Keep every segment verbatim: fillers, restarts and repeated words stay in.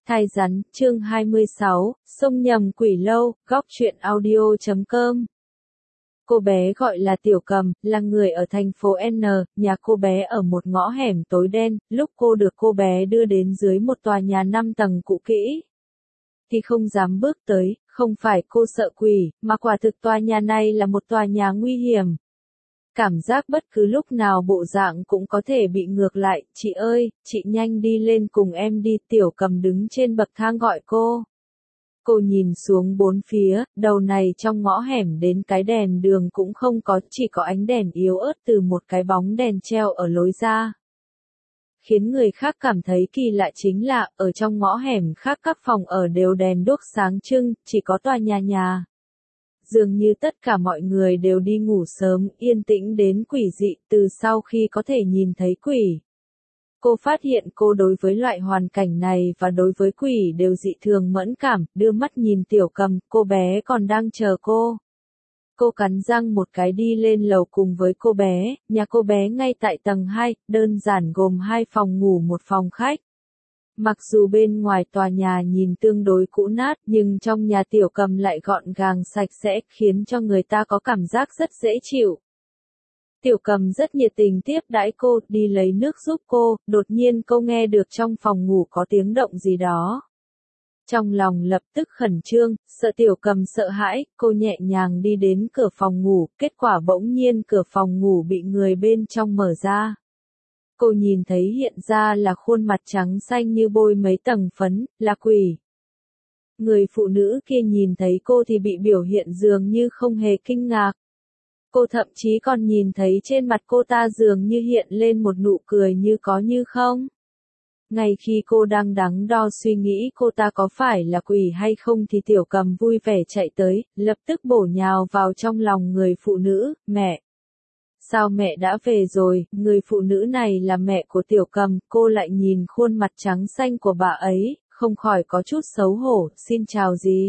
Thai rắn, chương hai mươi sáu, sông nhầm quỷ lâu, góc truyện audio chấm com. Cô bé gọi là Tiểu Cầm, là người ở thành phố N, nhà cô bé ở một ngõ hẻm tối đen, lúc cô được cô bé đưa đến dưới một tòa nhà năm tầng cũ kỹ. Thì không dám bước tới, không phải cô sợ quỷ, mà quả thực tòa nhà này là một tòa nhà nguy hiểm. Cảm giác bất cứ lúc nào bộ dạng cũng có thể bị ngược lại, chị ơi, chị nhanh đi lên cùng em đi, Tiểu Cầm đứng trên bậc thang gọi cô. Cô nhìn xuống bốn phía, đầu này trong ngõ hẻm đến cái đèn đường cũng không có, chỉ có ánh đèn yếu ớt từ một cái bóng đèn treo ở lối ra. Khiến người khác cảm thấy kỳ lạ chính là, ở trong ngõ hẻm khác các phòng ở đều đèn đuốc sáng trưng, chỉ có tòa nhà nhà. Dường như tất cả mọi người đều đi ngủ sớm, yên tĩnh đến quỷ dị, từ sau khi có thể nhìn thấy quỷ. Cô phát hiện cô đối với loại hoàn cảnh này và đối với quỷ đều dị thường mẫn cảm, đưa mắt nhìn Tiểu Cầm, cô bé còn đang chờ cô. Cô cắn răng một cái đi lên lầu cùng với cô bé, nhà cô bé ngay tại tầng hai, đơn giản gồm hai phòng ngủ một phòng khách. Mặc dù bên ngoài tòa nhà nhìn tương đối cũ nát, nhưng trong nhà Tiểu Cầm lại gọn gàng sạch sẽ, khiến cho người ta có cảm giác rất dễ chịu. Tiểu Cầm rất nhiệt tình tiếp đãi cô, đi lấy nước giúp cô, đột nhiên cô nghe được trong phòng ngủ có tiếng động gì đó. Trong lòng lập tức khẩn trương, sợ Tiểu Cầm sợ hãi, cô nhẹ nhàng đi đến cửa phòng ngủ, kết quả bỗng nhiên cửa phòng ngủ bị người bên trong mở ra. Cô nhìn thấy hiện ra là khuôn mặt trắng xanh như bôi mấy tầng phấn, là quỷ. Người phụ nữ kia nhìn thấy cô thì bị biểu hiện dường như không hề kinh ngạc. Cô thậm chí còn nhìn thấy trên mặt cô ta dường như hiện lên một nụ cười như có như không. Ngay khi cô đang đắn đo suy nghĩ cô ta có phải là quỷ hay không thì Tiểu Cầm vui vẻ chạy tới, lập tức bổ nhào vào trong lòng người phụ nữ, mẹ. Sao mẹ đã về rồi, người phụ nữ này là mẹ của Tiểu Cầm, cô lại nhìn khuôn mặt trắng xanh của bà ấy, không khỏi có chút xấu hổ, xin chào gì.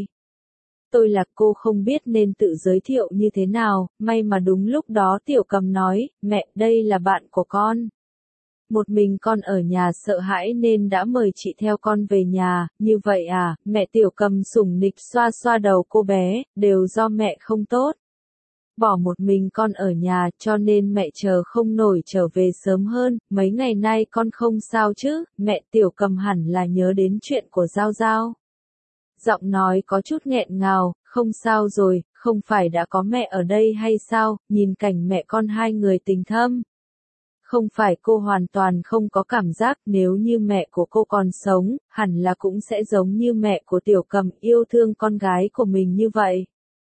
Tôi là cô không biết nên tự giới thiệu như thế nào, may mà đúng lúc đó Tiểu Cầm nói, mẹ, đây là bạn của con. Một mình con ở nhà sợ hãi nên đã mời chị theo con về nhà, như vậy à, mẹ Tiểu Cầm sủng nịch xoa xoa đầu cô bé, đều do mẹ không tốt. Bỏ một mình con ở nhà cho nên mẹ chờ không nổi trở về sớm hơn, mấy ngày nay con không sao chứ, mẹ Tiểu Cầm hẳn là nhớ đến chuyện của Giao Giao. Giọng nói có chút nghẹn ngào, không sao rồi, không phải đã có mẹ ở đây hay sao, nhìn cảnh mẹ con hai người tình thâm. Không phải cô hoàn toàn không có cảm giác nếu như mẹ của cô còn sống, hẳn là cũng sẽ giống như mẹ của Tiểu Cầm yêu thương con gái của mình như vậy.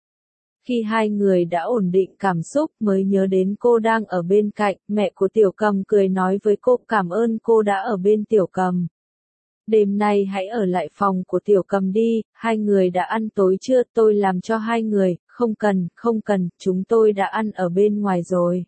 Khi hai người đã ổn định cảm xúc mới nhớ đến cô đang ở bên cạnh, mẹ của Tiểu Cầm cười nói với cô cảm ơn cô đã ở bên Tiểu Cầm. Đêm nay hãy ở lại phòng của Tiểu Cầm đi, hai người đã ăn tối chưa, tôi làm cho hai người, không cần, không cần, chúng tôi đã ăn ở bên ngoài rồi.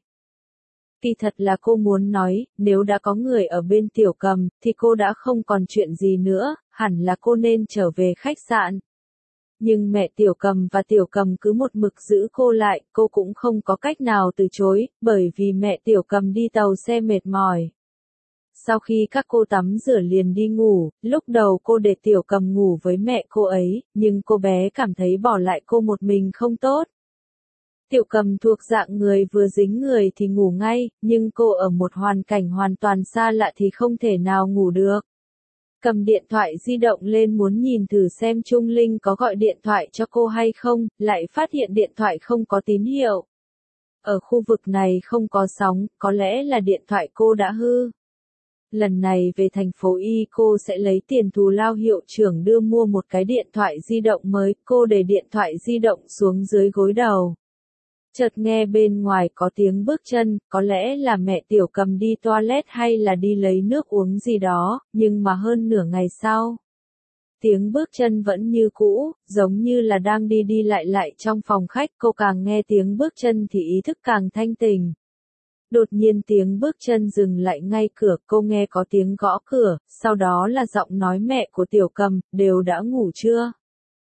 Kỳ thật là cô muốn nói, nếu đã có người ở bên Tiểu Cầm, thì cô đã không còn chuyện gì nữa, hẳn là cô nên trở về khách sạn. Nhưng mẹ Tiểu Cầm và Tiểu Cầm cứ một mực giữ cô lại, cô cũng không có cách nào từ chối, bởi vì mẹ Tiểu Cầm đi tàu xe mệt mỏi. Sau khi các cô tắm rửa liền đi ngủ, lúc đầu cô để Tiểu Cầm ngủ với mẹ cô ấy, nhưng cô bé cảm thấy bỏ lại cô một mình không tốt. Tiểu Cầm thuộc dạng người vừa dính người thì ngủ ngay, nhưng cô ở một hoàn cảnh hoàn toàn xa lạ thì không thể nào ngủ được. Cầm điện thoại di động lên muốn nhìn thử xem Trung Linh có gọi điện thoại cho cô hay không, lại phát hiện điện thoại không có tín hiệu. Ở khu vực này không có sóng, có lẽ là điện thoại cô đã hư. Lần này về thành phố Y cô sẽ lấy tiền thù lao hiệu trưởng đưa mua một cái điện thoại di động mới, cô để điện thoại di động xuống dưới gối đầu. Chợt nghe bên ngoài có tiếng bước chân, có lẽ là mẹ Tiểu Cầm đi toilet hay là đi lấy nước uống gì đó, nhưng mà hơn nửa ngày sau. Tiếng bước chân vẫn như cũ, giống như là đang đi đi lại lại trong phòng khách, cô càng nghe tiếng bước chân thì ý thức càng thanh tỉnh. Đột nhiên tiếng bước chân dừng lại ngay cửa, cô nghe có tiếng gõ cửa, sau đó là giọng nói mẹ của Tiểu Cầm, đều đã ngủ chưa?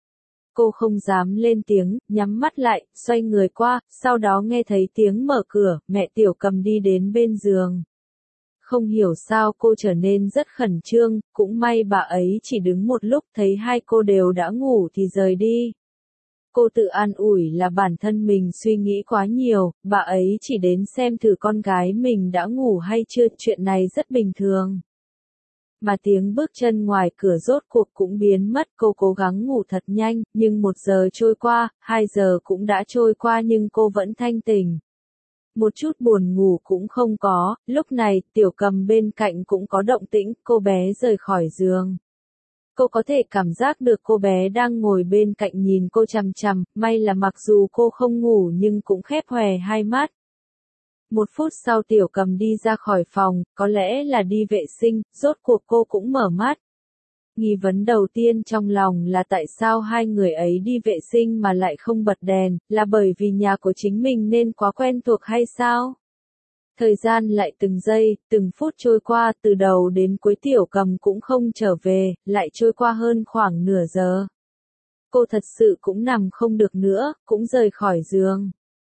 Cô không dám lên tiếng, nhắm mắt lại, xoay người qua, sau đó nghe thấy tiếng mở cửa, mẹ Tiểu Cầm đi đến bên giường. không hiểu sao cô trở nên rất khẩn trương, cũng may bà ấy chỉ đứng một lúc thấy hai cô đều đã ngủ thì rời đi. Cô tự an ủi là bản thân mình suy nghĩ quá nhiều, bà ấy chỉ đến xem thử con gái mình đã ngủ hay chưa, chuyện này rất bình thường. Mà tiếng bước chân ngoài cửa rốt cuộc cũng biến mất, cô cố gắng ngủ thật nhanh, nhưng một giờ trôi qua, hai giờ cũng đã trôi qua nhưng cô vẫn thanh tỉnh. Một chút buồn ngủ cũng không có, lúc này, Tiểu Cầm bên cạnh cũng có động tĩnh, cô bé rời khỏi giường. Cô có thể cảm giác được cô bé đang ngồi bên cạnh nhìn cô chằm chằm, may là mặc dù cô không ngủ nhưng cũng khép hòe hai mắt. Một phút sau Tiểu Cầm đi ra khỏi phòng, có lẽ là đi vệ sinh, rốt cuộc cô cũng mở mắt. Nghi vấn đầu tiên trong lòng là tại sao hai người ấy đi vệ sinh mà lại không bật đèn, là bởi vì nhà của chính mình nên quá quen thuộc hay sao? Thời gian lại từng giây, từng phút trôi qua, từ đầu đến cuối Tiểu Cầm cũng không trở về, lại trôi qua hơn khoảng nửa giờ. Cô thật sự cũng nằm không được nữa, cũng rời khỏi giường.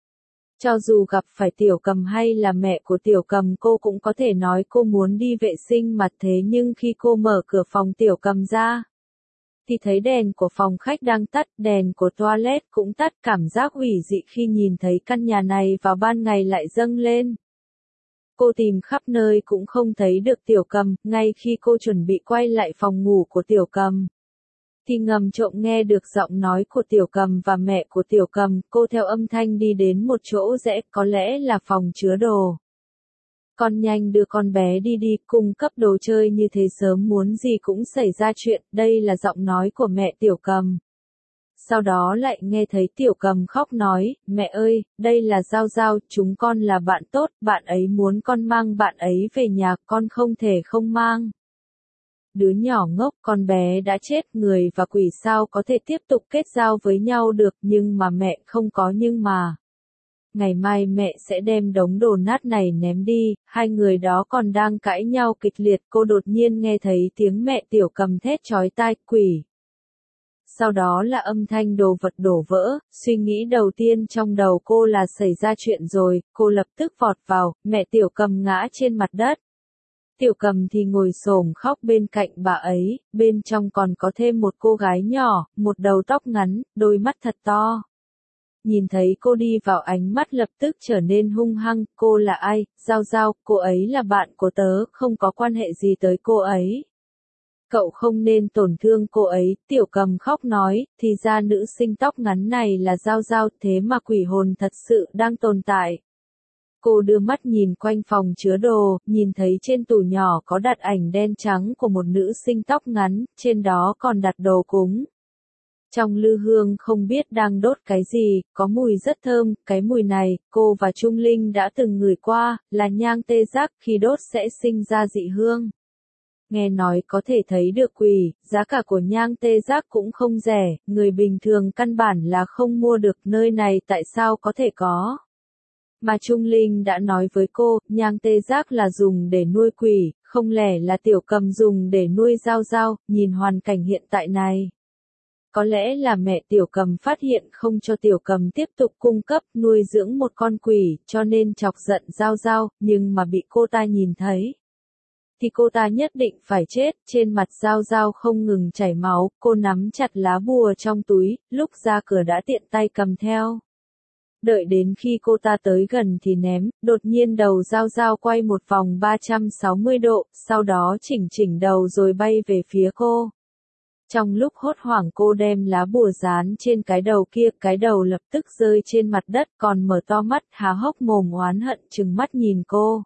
Cho dù gặp phải Tiểu Cầm hay là mẹ của Tiểu Cầm cô cũng có thể nói cô muốn đi vệ sinh mà, thế nhưng khi cô mở cửa phòng Tiểu Cầm ra, thì thấy đèn của phòng khách đang tắt, đèn của toilet cũng tắt, cảm giác ủy dị khi nhìn thấy căn nhà này vào ban ngày lại dâng lên. Cô tìm khắp nơi cũng không thấy được Tiểu Cầm, ngay khi cô chuẩn bị quay lại phòng ngủ của Tiểu Cầm, thì ngầm trộm nghe được giọng nói của Tiểu Cầm và mẹ của Tiểu Cầm, cô theo âm thanh đi đến một chỗ rẽ, có lẽ là phòng chứa đồ. Con nhanh đưa con bé đi đi, cung cấp đồ chơi như thế sớm muốn gì cũng xảy ra chuyện, đây là giọng nói của mẹ Tiểu Cầm. Sau đó lại nghe thấy Tiểu Cầm khóc nói, mẹ ơi, đây là Giao Giao, chúng con là bạn tốt, bạn ấy muốn con mang bạn ấy về nhà, con không thể không mang. Đứa nhỏ ngốc, con bé đã chết, người và quỷ sao có thể tiếp tục kết giao với nhau được, nhưng mà mẹ không có nhưng mà. Ngày mai mẹ sẽ đem đống đồ nát này ném đi, hai người đó còn đang cãi nhau kịch liệt, cô đột nhiên nghe thấy tiếng mẹ Tiểu Cầm thét chói tai, quỷ. Sau đó là âm thanh đồ vật đổ vỡ, suy nghĩ đầu tiên trong đầu cô là xảy ra chuyện rồi, cô lập tức vọt vào, mẹ Tiểu Cầm ngã trên mặt đất. Tiểu Cầm thì ngồi xổm khóc bên cạnh bà ấy, bên trong còn có thêm một cô gái nhỏ, một đầu tóc ngắn, đôi mắt thật to. Nhìn thấy cô đi vào ánh mắt lập tức trở nên hung hăng, cô là ai? Giao Giao, cô ấy là bạn của tớ, không có quan hệ gì tới cô ấy. Cậu không nên tổn thương cô ấy, Tiểu Cầm khóc nói, thì ra nữ sinh tóc ngắn này là Giao Giao, thế mà quỷ hồn thật sự đang tồn tại. Cô đưa mắt nhìn quanh phòng chứa đồ, nhìn thấy trên tủ nhỏ có đặt ảnh đen trắng của một nữ sinh tóc ngắn, trên đó còn đặt đồ cúng. Trong lư hương không biết đang đốt cái gì, có mùi rất thơm, cái mùi này, cô và Trung Linh đã từng ngửi qua, là nhang tê giác, khi đốt sẽ sinh ra dị hương. Nghe nói có thể thấy được quỷ, giá cả của nhang tê giác cũng không rẻ, người bình thường căn bản là không mua được, nơi này tại sao có thể có. Mà Trung Linh đã nói với cô, nhang tê giác là dùng để nuôi quỷ, không lẽ là Tiểu Cầm dùng để nuôi Giao Giao, nhìn hoàn cảnh hiện tại này. Có lẽ là mẹ Tiểu Cầm phát hiện không cho Tiểu Cầm tiếp tục cung cấp nuôi dưỡng một con quỷ, cho nên chọc giận Giao Giao, nhưng mà bị cô ta nhìn thấy. Thì cô ta nhất định phải chết, trên mặt Giao Giao không ngừng chảy máu, cô nắm chặt lá bùa trong túi, lúc ra cửa đã tiện tay cầm theo. Đợi đến khi cô ta tới gần thì ném, đột nhiên đầu Giao Giao quay một vòng ba trăm sáu mươi độ, sau đó chỉnh chỉnh đầu rồi bay về phía cô. Trong lúc hốt hoảng cô đem lá bùa dán trên cái đầu kia, cái đầu lập tức rơi trên mặt đất, còn mở to mắt, há hốc mồm oán hận trừng mắt nhìn cô.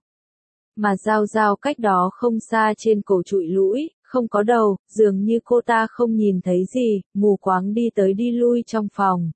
Mà Giao Giao cách đó không xa trên cổ trụi lũi, không có đầu, dường như cô ta không nhìn thấy gì, mù quáng đi tới đi lui trong phòng.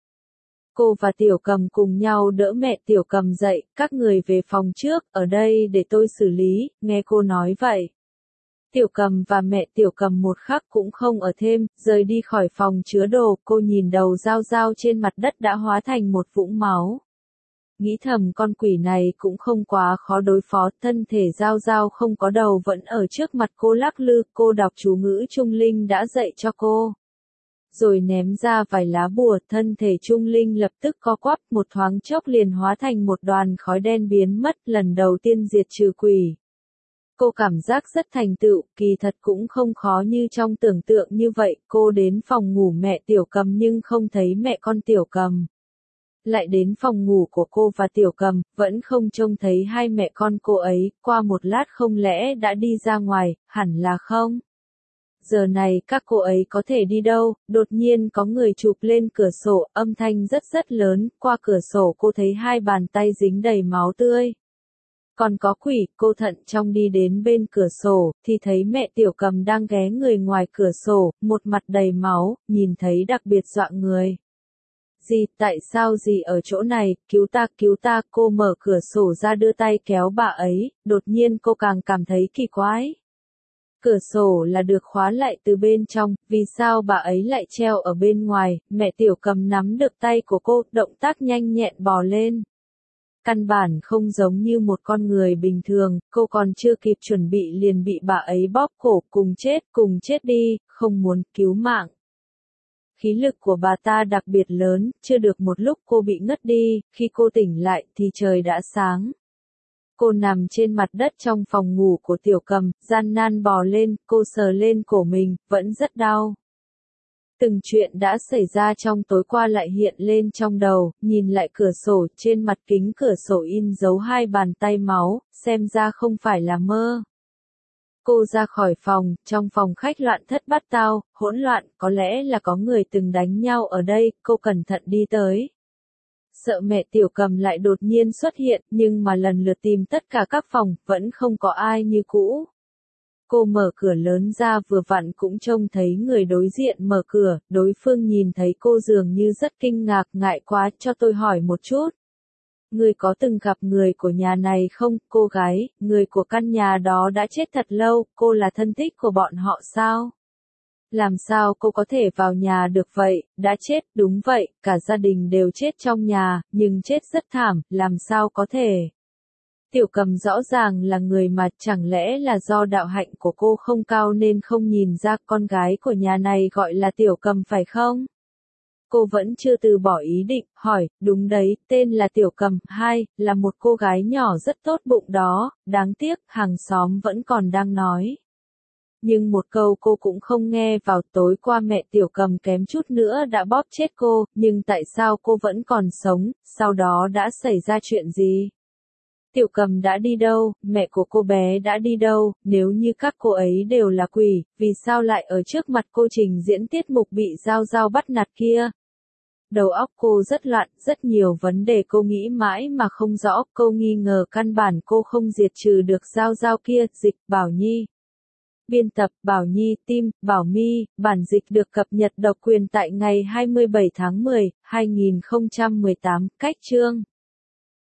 Cô và Tiểu Cầm cùng nhau đỡ mẹ Tiểu Cầm dậy, các người về phòng trước, ở đây để tôi xử lý, nghe cô nói vậy. Tiểu Cầm và mẹ Tiểu Cầm một khắc cũng không ở thêm, rời đi khỏi phòng chứa đồ, cô nhìn đầu Giao Giao trên mặt đất đã hóa thành một vũng máu. Nghĩ thầm con quỷ này cũng không quá khó đối phó, thân thể Giao Giao không có đầu vẫn ở trước mặt cô lắc lư, cô đọc chú ngữ Trung Linh đã dạy cho cô. Rồi ném ra vài lá bùa, thân thể Trung Linh lập tức co quắp, một thoáng chốc liền hóa thành một đoàn khói đen biến mất, lần đầu tiên diệt trừ quỷ. Cô cảm giác rất thành tựu, kỳ thật cũng không khó như trong tưởng tượng như vậy. Cô đến phòng ngủ mẹ Tiểu Cầm nhưng không thấy mẹ con Tiểu Cầm. Lại đến phòng ngủ của cô và Tiểu Cầm, vẫn không trông thấy hai mẹ con cô ấy, qua một lát không lẽ đã đi ra ngoài, hẳn là không. Giờ này các cô ấy có thể đi đâu, đột nhiên có người chụp lên cửa sổ, âm thanh rất rất lớn, qua cửa sổ cô thấy hai bàn tay dính đầy máu tươi. Còn có quỷ, cô thận trọng đi đến bên cửa sổ, thì thấy mẹ Tiểu Cầm đang ghé người ngoài cửa sổ, một mặt đầy máu, nhìn thấy đặc biệt dọa người. Dì, tại sao dì ở chỗ này, cứu ta, cứu ta, cô mở cửa sổ ra đưa tay kéo bà ấy, đột nhiên cô càng cảm thấy kỳ quái. Cửa sổ là được khóa lại từ bên trong, vì sao bà ấy lại treo ở bên ngoài, mẹ Tiểu Cầm nắm được tay của cô, động tác nhanh nhẹn bò lên. Căn bản không giống như một con người bình thường, cô còn chưa kịp chuẩn bị liền bị bà ấy bóp cổ, cùng chết, cùng chết đi, không muốn cứu mạng. Khí lực của bà ta đặc biệt lớn, chưa được một lúc cô bị ngất đi, khi cô tỉnh lại thì trời đã sáng. Cô nằm trên mặt đất trong phòng ngủ của Tiểu Cầm, gian nan bò lên, cô sờ lên cổ mình, vẫn rất đau. Từng chuyện đã xảy ra trong tối qua lại hiện lên trong đầu, nhìn lại cửa sổ, trên mặt kính cửa sổ in dấu hai bàn tay máu, xem ra không phải là mơ. Cô ra khỏi phòng, trong phòng khách loạn thất bát tao, hỗn loạn, có lẽ là có người từng đánh nhau ở đây, cô cẩn thận đi tới. Sợ mẹ Tiểu Cầm lại đột nhiên xuất hiện, nhưng mà lần lượt tìm tất cả các phòng, vẫn không có ai như cũ. Cô mở cửa lớn ra vừa vặn cũng trông thấy người đối diện mở cửa, đối phương nhìn thấy cô dường như rất kinh ngạc, ngại quá, cho tôi hỏi một chút. Người có từng gặp người của nhà này không, cô gái, người của căn nhà đó đã chết thật lâu, cô là thân thích của bọn họ sao? Làm sao cô có thể vào nhà được vậy, đã chết, đúng vậy, cả gia đình đều chết trong nhà, nhưng chết rất thảm, làm sao có thể? Tiểu Cầm rõ ràng là người mà, chẳng lẽ là do đạo hạnh của cô không cao nên không nhìn ra con gái của nhà này gọi là Tiểu Cầm phải không? Cô vẫn chưa từ bỏ ý định, hỏi, đúng đấy, tên là Tiểu Cầm, hai, là một cô gái nhỏ rất tốt bụng đó, đáng tiếc, hàng xóm vẫn còn đang nói. Nhưng một câu cô cũng không nghe vào, tối qua mẹ Tiểu Cầm kém chút nữa đã bóp chết cô, nhưng tại sao cô vẫn còn sống, sau đó đã xảy ra chuyện gì? Tiểu Cầm đã đi đâu, mẹ của cô bé đã đi đâu, nếu như các cô ấy đều là quỷ, vì sao lại ở trước mặt cô trình diễn tiết mục bị Giao Giao bắt nạt kia? Đầu óc cô rất loạn, rất nhiều vấn đề cô nghĩ mãi mà không rõ, cô nghi ngờ căn bản cô không diệt trừ được Giao Giao kia, dịch, Bảo Nhi. Biên tập, Bảo Nhi, Tim, Bảo My, bản dịch được cập nhật độc quyền tại ngày hai mươi bảy tháng mười, hai nghìn không trăm mười tám, cách chương.